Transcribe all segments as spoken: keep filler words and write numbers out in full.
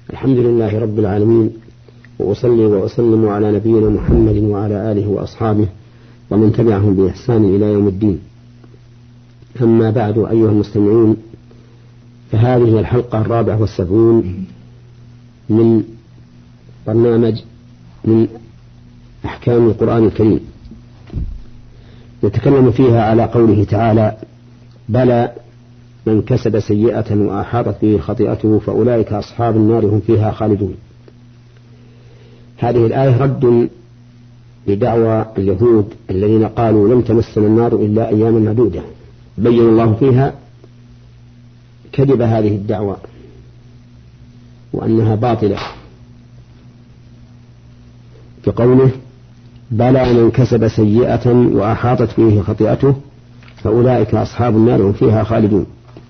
الحمد لله رب العالمين، وأصلي وأسلم على نبينا محمد وعلى آله وأصحابه ومن تبعهم بإحسان إلى يوم الدين. أما بعد، أيها المستمعون، فهذه الحلقة الرابعة والسبعون من برنامج من أحكام القرآن الكريم، نتكلم فيها على قوله تعالى: بلى من كسب سيئة وأحاطت به خطيئته فأولئك أصحاب النار هم فيها خالدون. هذه الآية رد لدعوى اليهود الذين قالوا لم تمسنا النار إلا أياما معدودة. بين الله فيها كذب هذه الدعوى وأنها باطلة بقوله: بلى من كسب سيئة وأحاطت به خطيئته فأولئك أصحاب النار هم فيها خالدون.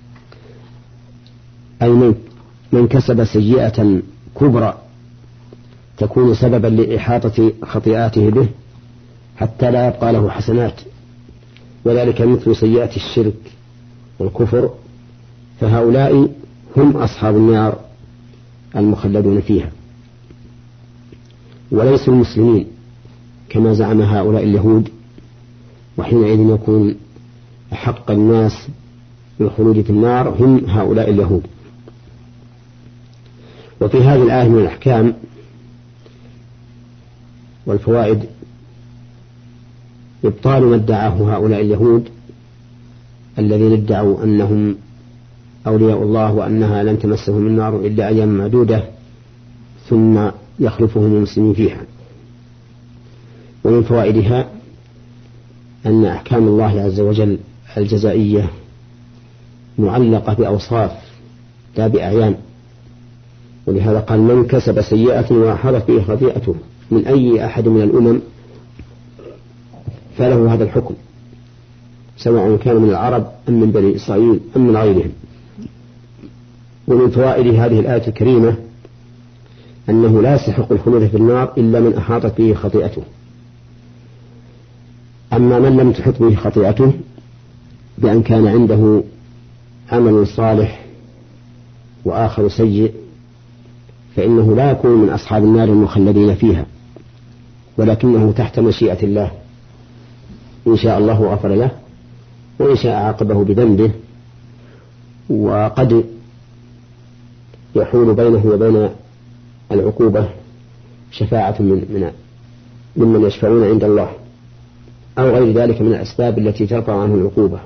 أي من كسب سيئة كبرى تكون سببا لإحاطة خطيئاته به حتى لا يبقى له حسنات، وذلك مثل سيئة الشرك والكفر، فهؤلاء هم أصحاب النار المخلدون فيها، وليسوا المسلمين كما زعم هؤلاء اليهود، وحينئذ يكون أحق الناس بالخلود في النار هم هؤلاء اليهود. وفي هذه الآية من الأحكام والفوائد إبطال ما ادعاه هؤلاء اليهود الذين ادعوا أنهم أولياء الله وأنها لن تمسهم النار إلا أيام معدودة ثم يخلفهم المسلمين فيها. ومن فوائدها أن أحكام الله عز وجل الجزائية معلقة بأوصاف لا بأعيان، ولهذا قال: من كسب سيئة وأحاطت به خطيئته من أي أحد من الأمم فله هذا الحكم، سواء كان من العرب أم من بني إسرائيل أم من غيرهم. ومن فوائد هذه الآية الكريمة أنه لا يستحق الخلود في النار إلا من أحاطت به خطيئته. أما من لم تحط به خطيئته بأن كان عنده عمل صالح وآخر سيء فإنه لا يكون من أصحاب النار المخلدين فيها، ولكنه تحت مشيئة الله، إن شاء الله غفر له وإن شاء عاقبه بذنبه، وقد يحول بينه وبين العقوبة شفاعة من من ممن يشفعون عند الله أو غير ذلك من الأسباب التي ترفع عنه العقوبة.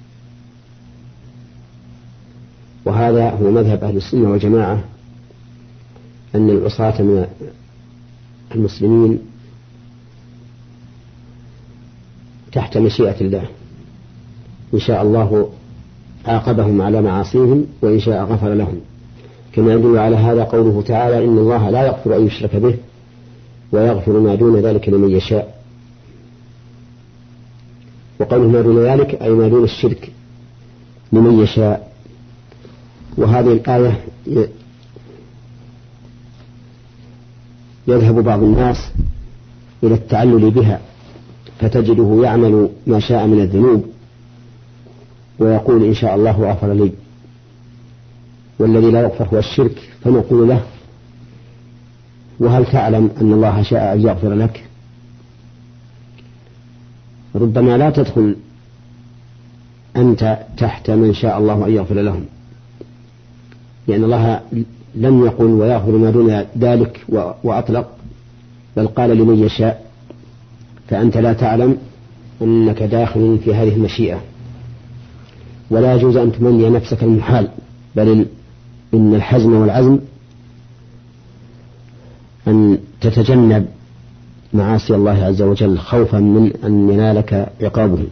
وهذا هو مذهب أهل السنة والجماعة، أن العصاة من المسلمين تحت مشيئة الله، إن شاء الله عاقبهم على معاصيهم وإن شاء غفر لهم، كما يدل على هذا قوله تعالى: إن الله لا يغفر أن يشرك به ويغفر ما دون ذلك لمن يشاء. وقوله ما دون ذلك أي ما دون الشرك لمن يشاء. وهذه الآية يذهب بعض الناس إلى التعلل بها، فتجده يعمل ما شاء من الذنوب ويقول إن شاء الله غفر لي، والذي لا يغفر هو الشرك، فنقول له: وهل تعلم أن الله شاء أن يغفر لك؟ ربما لا تدخل أنت تحت من شاء الله أن يغفر لهم، لأن الله لم يقل ويغفر ما دون ذلك وأطلق، بل قال لمن يشاء، فأنت لا تعلم أنك داخل في هذه المشيئة. ولا يجوز أن تمني نفسك المحال، بل إن الحزم والعزم أن تتجنب معاصي الله عز وجل خوفا من أن ينالك عقابه.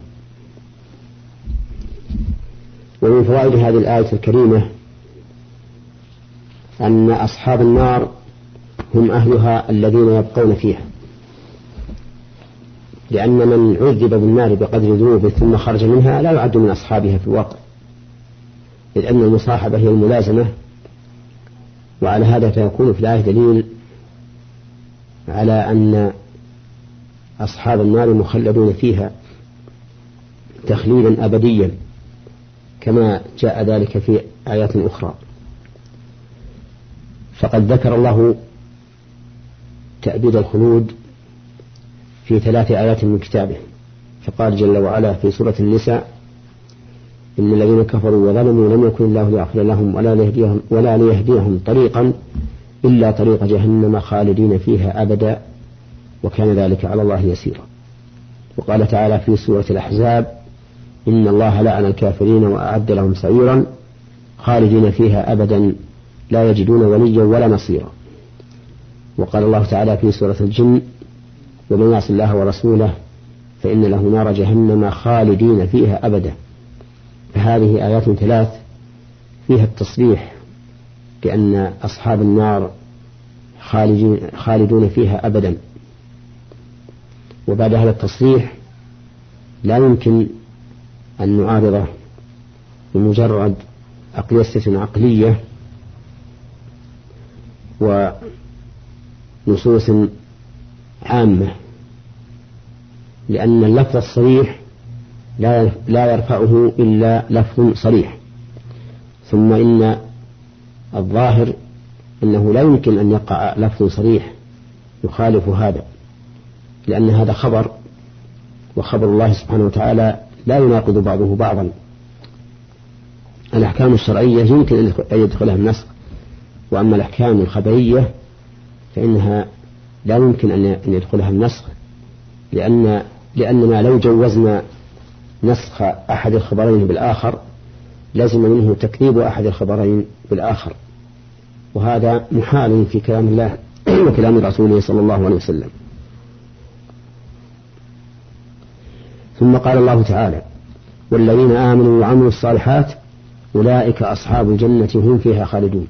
ومن فوائد هذه الآية الكريمة أن أصحاب النار هم أهلها الذين يبقون فيها، لأن من عذب بالنار بقدر ذنوبه ثم خرج منها لا يعد من أصحابها في الواقع، لأن المصاحبة هي الملازمة. وعلى هذا فيكون في الآية دليل على أن أصحاب النار مخلدون فيها تخليدا أبديا، كما جاء ذلك في آيات أخرى. فقد ذكر الله تأبيد الخلود في ثلاث آيات من كتابه، فقال جل وعلا في سورة النساء: إن الذين كفروا وظلموا لم يكن الله ليغفر لهم ولا ليهديهم, ولا ليهديهم طريقا إلا طريق جهنم خالدين فيها أبدا وكان ذلك على الله يسيرا. وقال تعالى في سورة الأحزاب: إن الله لعن الكافرين وأعد لهم سعيرا خالدين فيها أبدا لا يجدون وليا ولا نصيرا. وقال الله تعالى في سورة الجن: ومن يعص الله ورسوله فإن له نار جهنم خالدين فيها أبدا. فهذه آيات ثلاث فيها التصريح بأن أصحاب النار خالدون فيها أبدا، وبعد هذا التصريح لا يمكن أن نعارضه بمجرد أقيسة عقلية ونصوص عامة، لأن اللفظ الصريح لا يرفعه إلا لفظ صريح. ثم إن الظاهر أنه لا يمكن أن يقع لفظ صريح يخالف هذا، لأن هذا خبر، وخبر الله سبحانه وتعالى لا يناقض بعضه بعضا. الأحكام الشرعية يمكن أن يدخلها النسخ، وأما الأحكام الخبرية فإنها لا يمكن أن يدخلها النسخ، لأن لأننا لو جوزنا نسخ أحد الخبرين بالآخر لازم منه تكذيب أحد الخبرين بالآخر، وهذا محال في كلام الله وكلام رسوله صلى الله عليه وسلم. ثم قال الله تعالى: والذين آمنوا وعملوا الصالحات أولئك أصحاب الجنة هم فيها خالدون.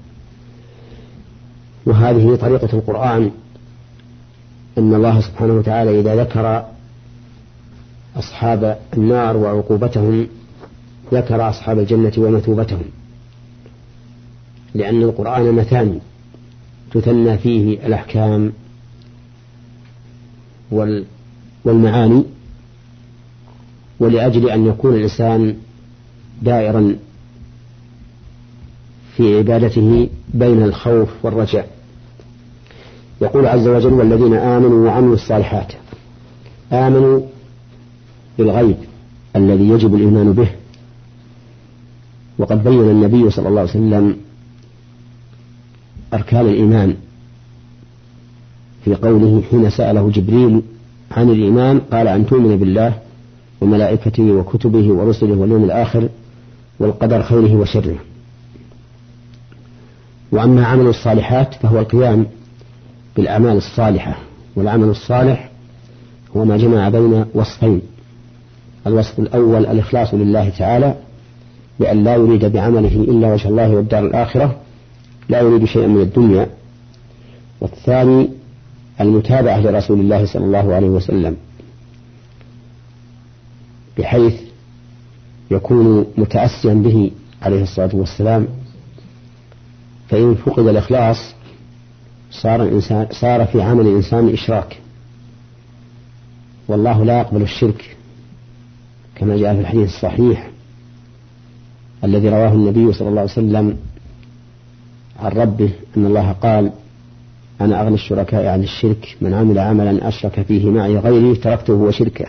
وهذه طريقة القرآن، أن الله سبحانه وتعالى إذا ذكر أصحاب النار وعقوبتهم ذكر أصحاب الجنة ومثوبتهم، لأن القرآن مثاني تثنى فيه الأحكام والمعاني، ولأجل أن يكون الإنسان دائرا في عبادته بين الخوف والرجاء. يقول عز وجل: والذين آمنوا وعملوا الصالحات. آمنوا بالغيب الذي يجب الإيمان به، وقد بين النبي صلى الله عليه وسلم أركان الإيمان في قوله حين سأله جبريل عن الإيمان قال: أن تؤمن بالله وملائكته وكتبه ورسله واليوم الآخر والقدر خيره وشره. وأما عمل الصالحات فهو القيام بالأعمال الصالحة، والعمل الصالح هو ما جمع بين وصفين: الوصف الأول الإخلاص لله تعالى بأن لا يريد بعمله إلا وجه الله والدار الآخرة، لا يريد شيئا من الدنيا. والثاني المتابعة لرسول الله صلى الله عليه وسلم، بحيث يكون متأسيا به عليه الصلاة والسلام، فإن فقد الإخلاص صار, الإنسان صار في عمل الإنسان إشراك، والله لا يقبل الشرك، كما جاء في الحديث الصحيح الذي رواه النبي صلى الله عليه وسلم عن ربه أن الله قال: أنا أغنى الشركاء عن الشرك، من عمل عملا أشرك فيه معي غيري تركته وشركه.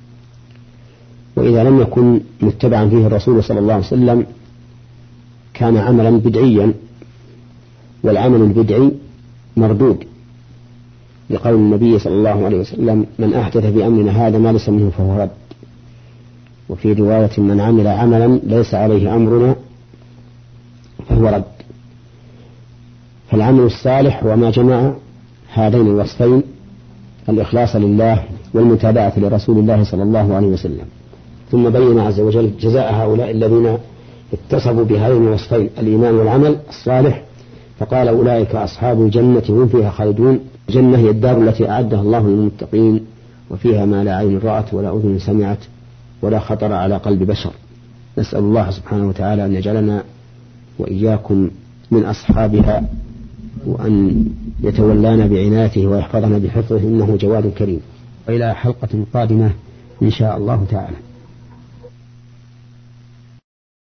وإذا لم يكن متبعا فيه الرسول صلى الله عليه وسلم كان عملا بدعيا، والعمل البدعي مردود، لقول النبي صلى الله عليه وسلم: من أحدث في أمرنا هذا ما ليس منه فهو رد. وفي رواية: من عمل عملا ليس عليه أمرنا فهو رد. فالعمل الصالح هو ما جمع هذين الوصفين: الإخلاص لله والمتابعة لرسول الله صلى الله عليه وسلم. ثم بين عز وجل جزاء هؤلاء الذين اتصفوا بهذين الوصفين: الإيمان والعمل الصالح، فقال: أولئك أصحاب الجنة هم فيها خالدون. الجنة هي الدار التي أعدها الله للمتقين، وفيها ما لا عين رأت ولا أذن سمعت ولا خطر على قلب بشر. نسأل الله سبحانه وتعالى أن يجعلنا وإياكم من أصحابها، وأن يتولانا بعنايته ويحفظنا بحفظه، إنه جواد كريم. وإلى حلقة قادمة إن شاء الله تعالى.